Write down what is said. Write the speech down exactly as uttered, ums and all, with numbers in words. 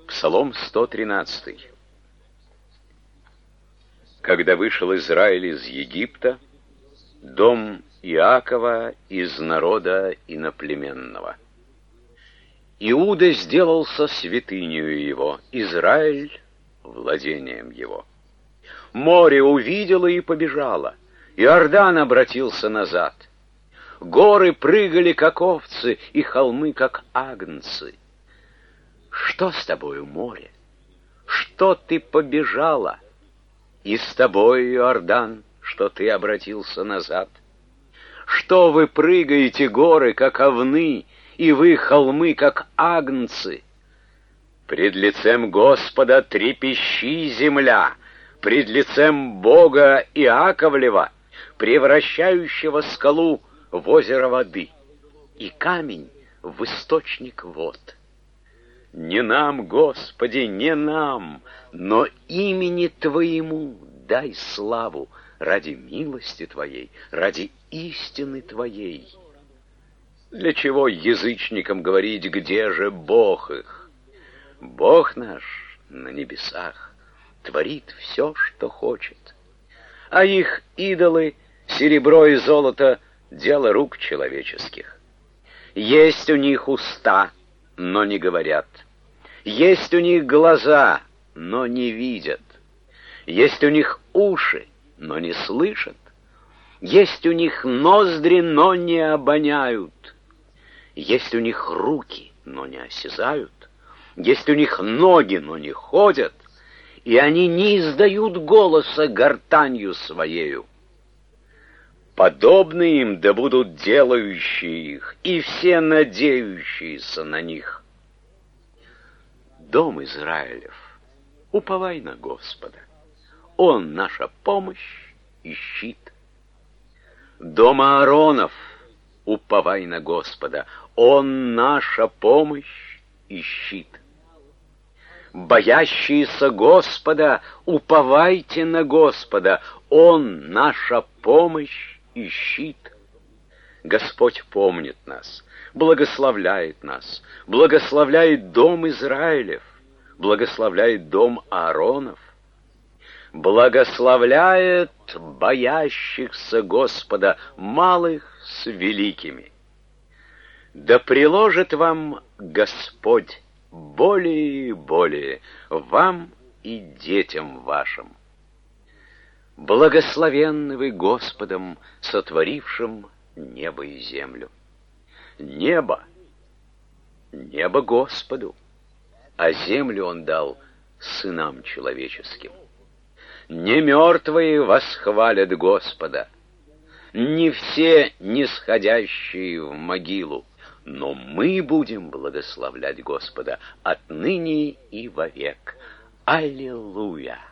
Псалом сто тринадцатый. Когда вышел Израиль из Египта, дом Иакова из народа иноплеменного. Иуда сделался святынею его, Израиль — владением его. Море увидело и побежало, Иордан обратился назад. Горы прыгали, как овцы, и холмы, как агнцы. Что с тобою, море? Что ты побежала? И с тобой, Иордан, что ты обратился назад? Что вы прыгаете, горы, как овны, и вы, холмы, как агнцы? Пред лицем Господа трепещи, земля, пред лицем Бога Иаковлева, превращающего скалу в озеро воды, и камень в источник вод. Не нам, Господи, не нам, но имени Твоему дай славу ради милости Твоей, ради истины Твоей. Для чего язычникам говорить, где же Бог их? Бог наш на небесах творит все, что хочет, а их идолы, серебро и золото, дело рук человеческих. Есть у них уста, но не говорят. Есть у них глаза, но не видят. Есть у них уши, но не слышат. Есть у них ноздри, но не обоняют. Есть у них руки, но не осязают. Есть у них ноги, но не ходят. И они не издают голоса гортанью своею. Подобны им да будут делающие их, и все надеющиеся на них. Дом Израилев, уповай на Господа, Он наша помощь и щит. Дом Ааронов, уповай на Господа, Он наша помощь и щит. Боящиеся Господа, уповайте на Господа, Он наша помощь и щит. Господь помнит нас, благословляет нас, благословляет дом Израилев, благословляет дом Ааронов, благословляет боящихся Господа, малых с великими. Да приложит вам Господь более и более, вам и детям вашим. Благословенны вы Господом, сотворившим небо и землю. Небо, небо Господу, а землю Он дал сынам человеческим. Не мертвые восхвалят Господа, не все нисходящие в могилу, но мы будем благословлять Господа отныне и вовек. Аллилуйя!